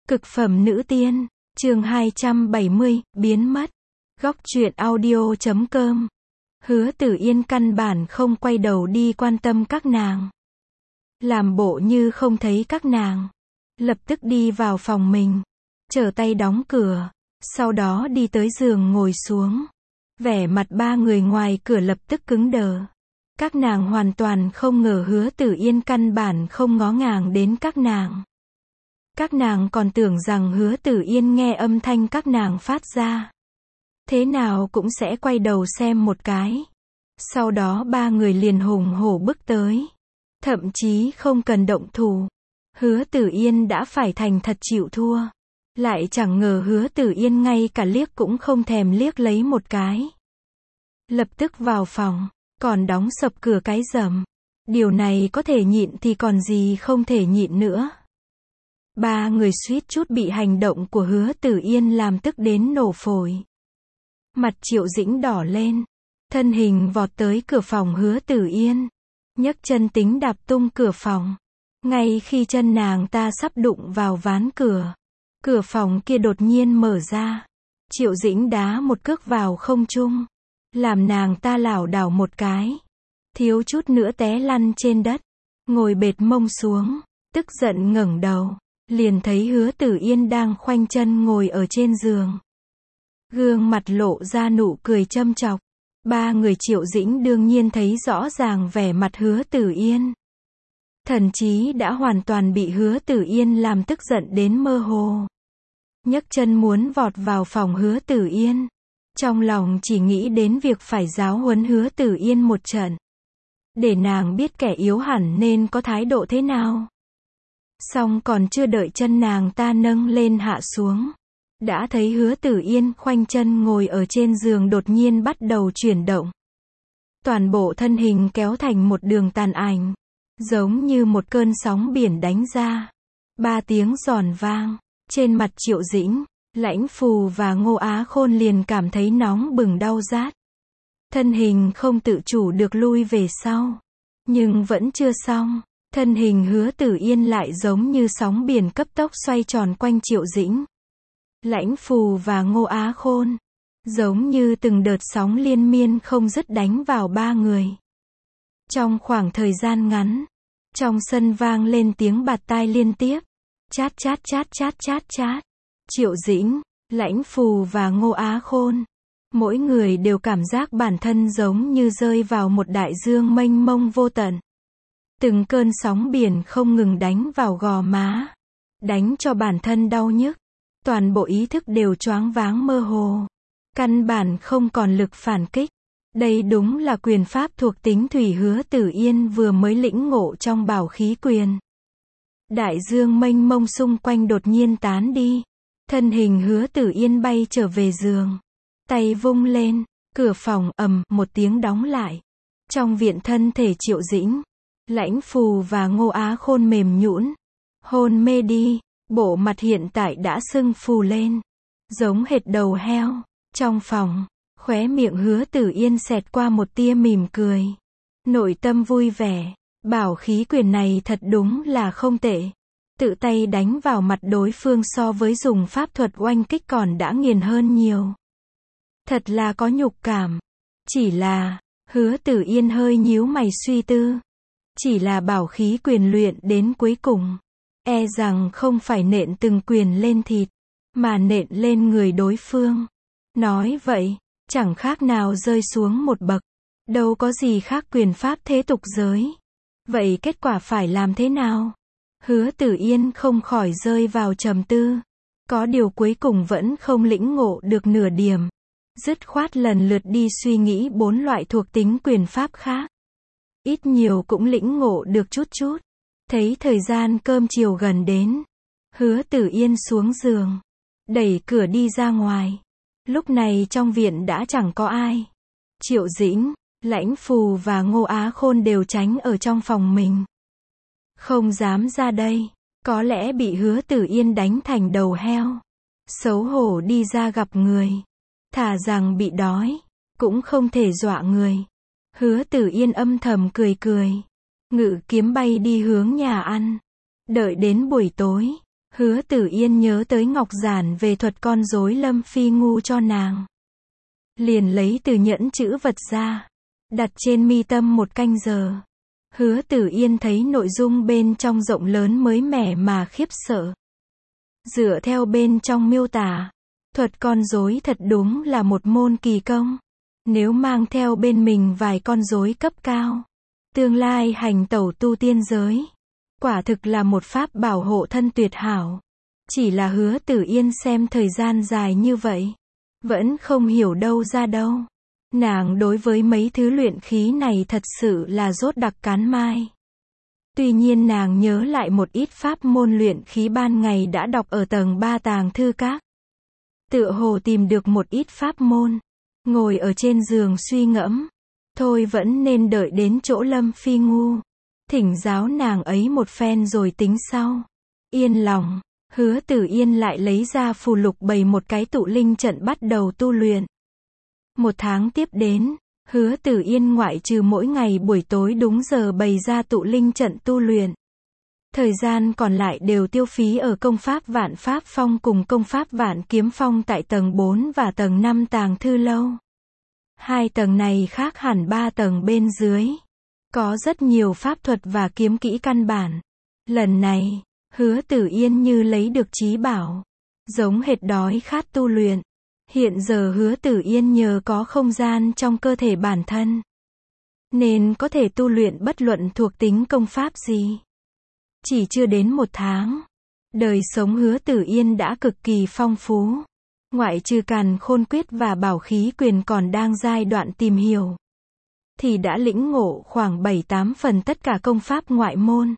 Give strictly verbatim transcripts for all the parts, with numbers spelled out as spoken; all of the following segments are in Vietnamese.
Cực phẩm nữ tiên, chương hai trăm bảy mươi, biến mất. Góc truyện audio chấm com. Hứa Tử Yên căn bản không quay đầu đi quan tâm các nàng. Làm bộ như không thấy các nàng. Lập tức đi vào phòng mình. Trở tay đóng cửa. Sau đó đi tới giường ngồi xuống. Vẻ mặt ba người ngoài cửa lập tức cứng đờ. Các nàng hoàn toàn không ngờ Hứa Tử Yên căn bản không ngó ngàng đến các nàng. Các nàng còn tưởng rằng Hứa Tử Yên nghe âm thanh các nàng phát ra. Thế nào cũng sẽ quay đầu xem một cái. Sau đó ba người liền hùng hổ bước tới. Thậm chí không cần động thủ. Hứa Tử Yên đã phải thành thật chịu thua. Lại chẳng ngờ Hứa Tử Yên ngay cả liếc cũng không thèm liếc lấy một cái. Lập tức vào phòng, còn đóng sập cửa cái rầm. Điều này có thể nhịn thì còn gì không thể nhịn nữa. Ba người suýt chút bị hành động của Hứa Tử Yên làm tức đến nổ phổi. Mặt Triệu Dĩnh đỏ lên. Thân hình vọt tới cửa phòng Hứa Tử Yên. Nhấc chân tính đạp tung cửa phòng. Ngay khi chân nàng ta sắp đụng vào ván cửa. Cửa phòng kia đột nhiên mở ra. Triệu Dĩnh đá một cước vào không trung. Làm nàng ta lảo đảo một cái. Thiếu chút nữa té lăn trên đất. Ngồi bệt mông xuống. Tức giận ngẩng đầu. Liền thấy Hứa Tử Yên đang khoanh chân ngồi ở trên giường. Gương mặt lộ ra nụ cười châm chọc. Ba người Triệu Dĩnh đương nhiên thấy rõ ràng vẻ mặt Hứa Tử Yên. Thần trí đã hoàn toàn bị Hứa Tử Yên làm tức giận đến mơ hồ. Nhấc chân muốn vọt vào phòng Hứa Tử Yên. Trong lòng chỉ nghĩ đến việc phải giáo huấn Hứa Tử Yên một trận. Để nàng biết kẻ yếu hẳn nên có thái độ thế nào. Xong còn chưa đợi chân nàng ta nâng lên hạ xuống. Đã thấy Hứa Tử Yên khoanh chân ngồi ở trên giường đột nhiên bắt đầu chuyển động. Toàn bộ thân hình kéo thành một đường tàn ảnh. Giống như một cơn sóng biển đánh ra. Ba tiếng giòn vang. Trên mặt Triệu Dĩnh, Lãnh Phù và Ngô Á Khôn liền cảm thấy nóng bừng đau rát. Thân hình không tự chủ được lui về sau. Nhưng vẫn chưa xong. Thân hình Hứa Tử Yên lại giống như sóng biển cấp tốc xoay tròn quanh Triệu Dĩnh. Lãnh Phù và Ngô Á Khôn. Giống như từng đợt sóng liên miên không dứt đánh vào ba người. Trong khoảng thời gian ngắn. Trong sân vang lên tiếng bạt tai liên tiếp. Chát chát chát chát chát chát. Triệu Dĩnh, Lãnh Phù và Ngô Á Khôn. Mỗi người đều cảm giác bản thân giống như rơi vào một đại dương mênh mông vô tận. Từng cơn sóng biển không ngừng đánh vào gò má. Đánh cho bản thân đau nhức. Toàn bộ ý thức đều choáng váng mơ hồ. Căn bản không còn lực phản kích. Đây đúng là quyền pháp thuộc tính thủy Hứa Tử Yên vừa mới lĩnh ngộ trong bảo khí quyền. Đại dương mênh mông xung quanh đột nhiên tán đi. Thân hình Hứa Tử Yên bay trở về giường. Tay vung lên. Cửa phòng ầm một tiếng đóng lại. Trong viện thân thể Triệu Dĩnh, Lãnh Phù và Ngô Á Khôn mềm nhũn, hôn mê đi. Bộ mặt hiện tại đã sưng phù lên. Giống hệt đầu heo. Trong phòng, khóe miệng Hứa Tử Yên xẹt qua một tia mỉm cười. Nội tâm vui vẻ. Bảo khí quyền này thật đúng là không tệ. Tự tay đánh vào mặt đối phương so với dùng pháp thuật oanh kích còn đã nghiền hơn nhiều. Thật là có nhục cảm. Chỉ là, Hứa Tử Yên hơi nhíu mày suy tư. Chỉ là bảo khí quyền luyện đến cuối cùng. E rằng không phải nện từng quyền lên thịt. Mà nện lên người đối phương. Nói vậy, chẳng khác nào rơi xuống một bậc. Đâu có gì khác quyền pháp thế tục giới. Vậy kết quả phải làm thế nào? Hứa Tử Yên không khỏi rơi vào trầm tư. Có điều cuối cùng vẫn không lĩnh ngộ được nửa điểm. Dứt khoát lần lượt đi suy nghĩ bốn loại thuộc tính quyền pháp khác. Ít nhiều cũng lĩnh ngộ được chút chút. Thấy thời gian cơm chiều gần đến. Hứa Tử Yên xuống giường. Đẩy cửa đi ra ngoài. Lúc này trong viện đã chẳng có ai. Triệu Dĩnh, Lãnh Phù và Ngô Á Khôn đều tránh ở trong phòng mình. Không dám ra đây. Có lẽ bị Hứa Tử Yên đánh thành đầu heo. Xấu hổ đi ra gặp người. Thà rằng bị đói. Cũng không thể dọa người. Hứa Tử Yên âm thầm cười cười. Ngự kiếm bay đi hướng nhà ăn. Đợi đến buổi tối. Hứa Tử Yên nhớ tới Ngọc Giản về thuật con rối Lâm Phi ngu cho nàng. Liền lấy từ nhẫn chữ vật ra, đặt trên mi tâm một canh giờ. Hứa Tử Yên thấy nội dung bên trong rộng lớn mới mẻ mà khiếp sợ. Dựa theo bên trong miêu tả, thuật con rối thật đúng là một môn kỳ công. Nếu mang theo bên mình vài con rối cấp cao, tương lai hành tẩu tu tiên giới, quả thực là một pháp bảo hộ thân tuyệt hảo. Chỉ là Hứa Tử Yên xem thời gian dài như vậy, vẫn không hiểu đâu ra đâu. Nàng đối với mấy thứ luyện khí này thật sự là rốt đặc cán mai. Tuy nhiên nàng nhớ lại một ít pháp môn luyện khí ban ngày đã đọc ở tầng ba tàng thư các. Tựa hồ tìm được một ít pháp môn. Ngồi ở trên giường suy ngẫm. Thôi vẫn nên đợi đến chỗ Lâm Phi ngu. Thỉnh giáo nàng ấy một phen rồi tính sau. Yên lòng, Hứa Tử Yên lại lấy ra phù lục bày một cái tụ linh trận bắt đầu tu luyện. Một tháng tiếp đến, Hứa Tử Yên ngoại trừ mỗi ngày buổi tối đúng giờ bày ra tụ linh trận tu luyện. Thời gian còn lại đều tiêu phí ở công pháp Vạn Pháp Phong cùng công pháp Vạn Kiếm Phong tại tầng bốn và tầng năm tàng thư lâu. Hai tầng này khác hẳn ba tầng bên dưới. Có rất nhiều pháp thuật và kiếm kỹ căn bản. Lần này, Hứa Tử Yên như lấy được trí bảo. Giống hệt đói khát tu luyện. Hiện giờ Hứa Tử Yên nhờ có không gian trong cơ thể bản thân, nên có thể tu luyện bất luận thuộc tính công pháp gì. Chỉ chưa đến một tháng, đời sống Hứa Tử Yên đã cực kỳ phong phú. Ngoại trừ Càn Khôn Quyết và Bảo Khí Quyền còn đang giai đoạn tìm hiểu, thì đã lĩnh ngộ khoảng bảy tám phần tất cả công pháp ngoại môn.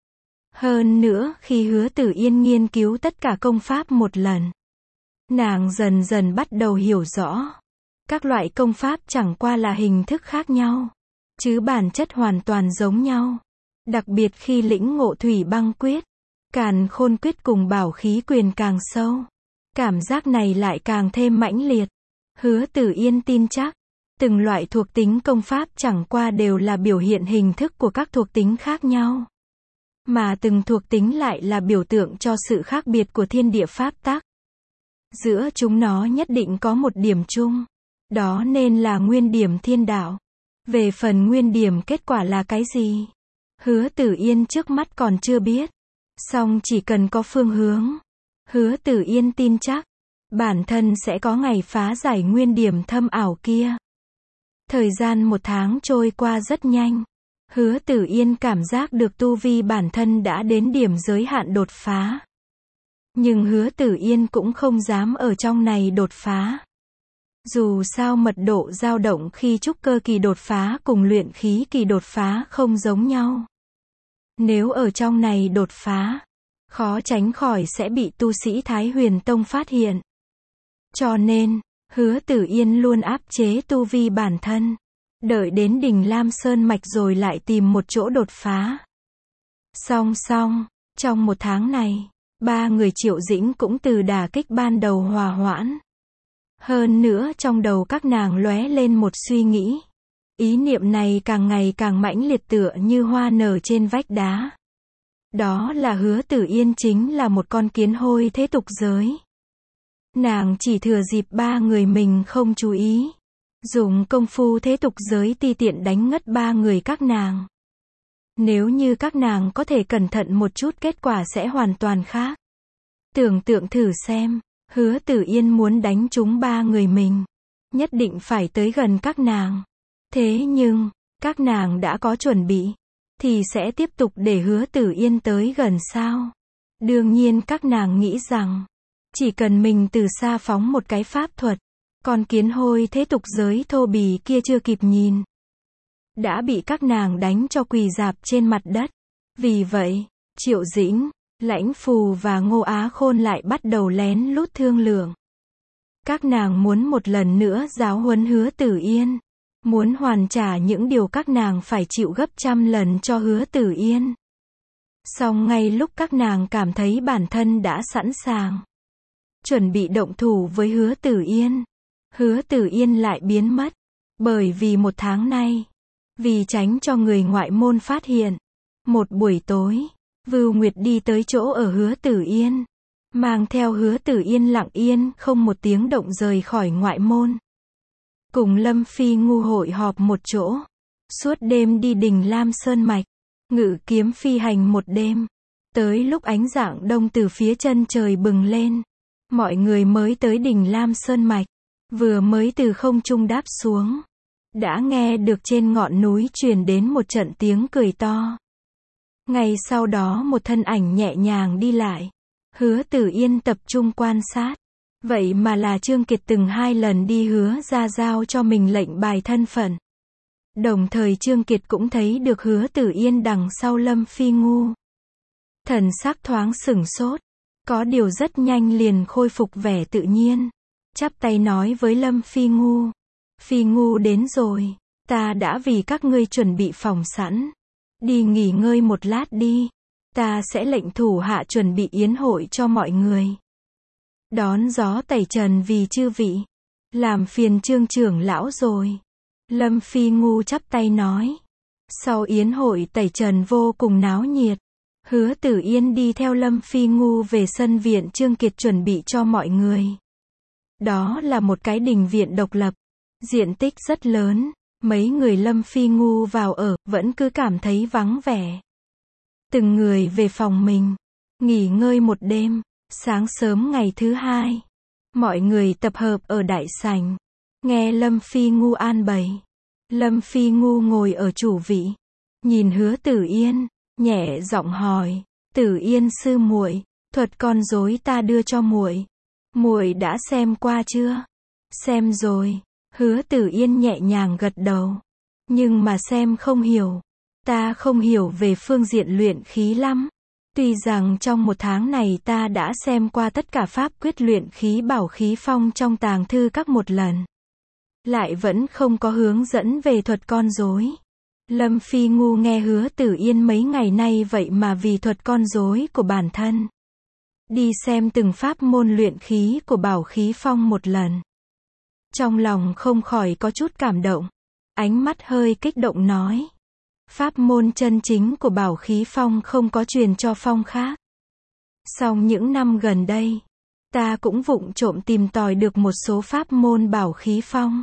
Hơn nữa, khi Hứa Tử Yên nghiên cứu tất cả công pháp một lần, nàng dần dần bắt đầu hiểu rõ. Các loại công pháp chẳng qua là hình thức khác nhau, chứ bản chất hoàn toàn giống nhau. Đặc biệt khi lĩnh ngộ Thủy Băng Quyết, Càn Khôn Quyết cùng Bảo Khí Quyền càng sâu, cảm giác này lại càng thêm mãnh liệt. Hứa Tử Yên tin chắc, từng loại thuộc tính công pháp chẳng qua đều là biểu hiện hình thức của các thuộc tính khác nhau. Mà từng thuộc tính lại là biểu tượng cho sự khác biệt của thiên địa pháp tắc. Giữa chúng nó nhất định có một điểm chung, đó nên là nguyên điểm thiên đạo. Về phần nguyên điểm kết quả là cái gì, Hứa Tử Yên trước mắt còn chưa biết. Song chỉ cần có phương hướng, Hứa Tử Yên tin chắc, bản thân sẽ có ngày phá giải nguyên điểm thâm ảo kia. Thời gian một tháng trôi qua rất nhanh. Hứa Tử Yên cảm giác được tu vi bản thân đã đến điểm giới hạn đột phá. Nhưng Hứa Tử Yên cũng không dám ở trong này đột phá. Dù sao mật độ dao động khi trúc cơ kỳ đột phá cùng luyện khí kỳ đột phá không giống nhau. Nếu ở trong này đột phá, khó tránh khỏi sẽ bị tu sĩ Thái Huyền Tông phát hiện. Cho nên, Hứa Tử Yên luôn áp chế tu vi bản thân, đợi đến đỉnh Lam Sơn Mạch rồi lại tìm một chỗ đột phá. Song song, trong một tháng này, ba người Triệu Dĩnh cũng từ đả kích ban đầu hòa hoãn. Hơn nữa trong đầu các nàng lóe lên một suy nghĩ. Ý niệm này càng ngày càng mãnh liệt tựa như hoa nở trên vách đá. Đó là Hứa Tử Yên chính là một con kiến hôi thế tục giới. Nàng chỉ thừa dịp ba người mình không chú ý, dùng công phu thế tục giới ti tiện đánh ngất ba người các nàng. Nếu như các nàng có thể cẩn thận một chút kết quả sẽ hoàn toàn khác. Tưởng tượng thử xem, Hứa Tử Yên muốn đánh trúng ba người mình, nhất định phải tới gần các nàng. Thế nhưng, các nàng đã có chuẩn bị, thì sẽ tiếp tục để Hứa Tử Yên tới gần sao? Đương nhiên các nàng nghĩ rằng, chỉ cần mình từ xa phóng một cái pháp thuật, con kiến hôi thế tục giới thô bì kia chưa kịp nhìn, đã bị các nàng đánh cho quỳ rạp trên mặt đất. Vì vậy, Triệu Dĩnh, Lãnh Phù và Ngô Á Khôn lại bắt đầu lén lút thương lượng. Các nàng muốn một lần nữa giáo huấn Hứa Tử Yên, muốn hoàn trả những điều các nàng phải chịu gấp trăm lần cho Hứa Tử Yên. Song ngay lúc các nàng cảm thấy bản thân đã sẵn sàng, chuẩn bị động thủ với Hứa Tử Yên, Hứa Tử Yên lại biến mất. Bởi vì một tháng nay, vì tránh cho người ngoại môn phát hiện, một buổi tối, Vưu Nguyệt đi tới chỗ ở Hứa Tử Yên, mang theo Hứa Tử Yên lặng yên, không một tiếng động rời khỏi ngoại môn. Cùng Lâm Phi Ngu hội họp một chỗ. Suốt đêm đi đỉnh Lam Sơn Mạch. Ngự kiếm phi hành một đêm. Tới lúc ánh rạng đông từ phía chân trời bừng lên. Mọi người mới tới đỉnh Lam Sơn Mạch. Vừa mới từ không trung đáp xuống. Đã nghe được trên ngọn núi truyền đến một trận tiếng cười to. Ngay sau đó một thân ảnh nhẹ nhàng đi lại. Hứa Tử Yên tập trung quan sát. Vậy mà là Trương Kiệt từng hai lần đi hứa ra giao cho mình lệnh bài thân phận. Đồng thời Trương Kiệt cũng thấy được Hứa Tử Yên đằng sau Lâm Phi Ngu. Thần sắc thoáng sửng sốt. Có điều rất nhanh liền khôi phục vẻ tự nhiên. Chắp tay nói với Lâm Phi Ngu. Phi Ngu đến rồi. Ta đã vì các ngươi chuẩn bị phòng sẵn. Đi nghỉ ngơi một lát đi. Ta sẽ lệnh thủ hạ chuẩn bị yến hội cho mọi người. Đón gió tẩy trần vì chư vị. Làm phiền Trương trưởng lão rồi. Lâm Phi Ngu chắp tay nói. Sau yến hội tẩy trần vô cùng náo nhiệt. Hứa Tử Yên đi theo Lâm Phi Ngu về sân viện Trương Kiệt chuẩn bị cho mọi người. Đó là một cái đình viện độc lập. Diện tích rất lớn. Mấy người Lâm Phi Ngu vào ở, vẫn cứ cảm thấy vắng vẻ. Từng người về phòng mình. Nghỉ ngơi một đêm. Sáng sớm ngày thứ hai. Mọi người tập hợp ở đại sảnh. Nghe Lâm Phi Ngu an bày. Lâm Phi Ngu ngồi ở chủ vị. Nhìn Hứa Tử Yên. Nhẹ giọng hỏi. Tử Yên sư muội, thuật con rối ta đưa cho muội. Muội đã xem qua chưa? Xem rồi. Hứa Tử Yên nhẹ nhàng gật đầu. Nhưng mà xem không hiểu. Ta không hiểu về phương diện luyện khí lắm. Tuy rằng trong một tháng này ta đã xem qua tất cả pháp quyết luyện khí bảo khí phong trong tàng thư các một lần. Lại vẫn không có hướng dẫn về thuật con rối. Lâm Phi Ngu nghe Hứa Tử Yên mấy ngày nay vậy mà vì thuật con rối của bản thân. Đi xem từng pháp môn luyện khí của bảo khí phong một lần. Trong lòng không khỏi có chút cảm động. Ánh mắt hơi kích động nói. Pháp môn chân chính của bảo khí phong không có truyền cho phong khác. Song những năm gần đây, ta cũng vụng trộm tìm tòi được một số pháp môn bảo khí phong.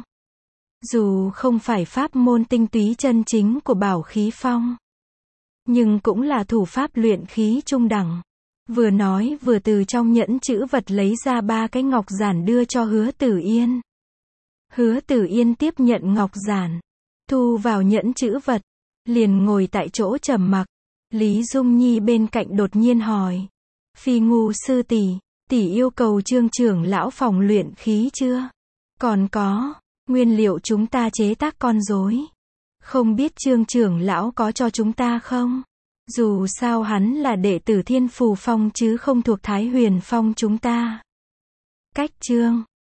Dù không phải pháp môn tinh túy chân chính của bảo khí phong, nhưng cũng là thủ pháp luyện khí trung đẳng. Vừa nói vừa từ trong nhẫn chữ vật lấy ra ba cái ngọc giản đưa cho Hứa Tử Yên. Hứa Tử Yên tiếp nhận ngọc giản, thu vào nhẫn chữ vật, liền ngồi tại chỗ trầm mặc. Lý Dung Nhi bên cạnh đột nhiên hỏi. Phi Ngu sư tỷ, tỷ yêu cầu Trương trưởng lão phòng luyện khí chưa? Còn có, nguyên liệu chúng ta chế tác con rối. Không biết Trương trưởng lão có cho chúng ta không? Dù sao hắn là đệ tử Thiên Phù Phong chứ không thuộc Thái Huyền Phong chúng ta. Cách Trương